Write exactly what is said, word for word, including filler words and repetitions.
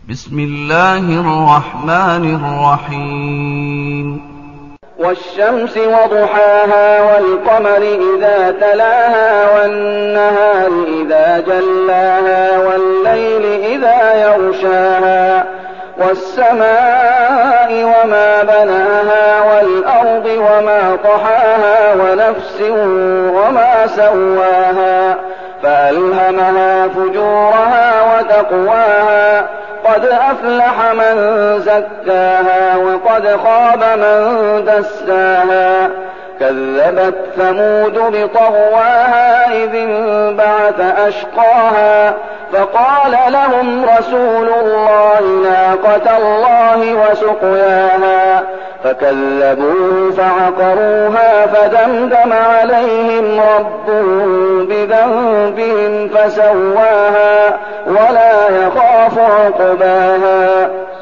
بسم الله الرحمن الرحيم والشمس وضحاها والقمر إذا تلاها والنهار إذا جلاها والليل إذا يغشاها والسماء وما بناها والأرض وما طحاها ونفس وما سواها فألهمها فجورها وتقواها قد أفلح من زكاها وقد خاب من دساها كذبت ثمود بطغواها إذ انبعث أشقاها فقال لهم رسول الله ناقة الله وسقياها فكذبوه فعقروها فدمدم عليهم ربهم بذنبهم فسواها ولا يخاف عقباها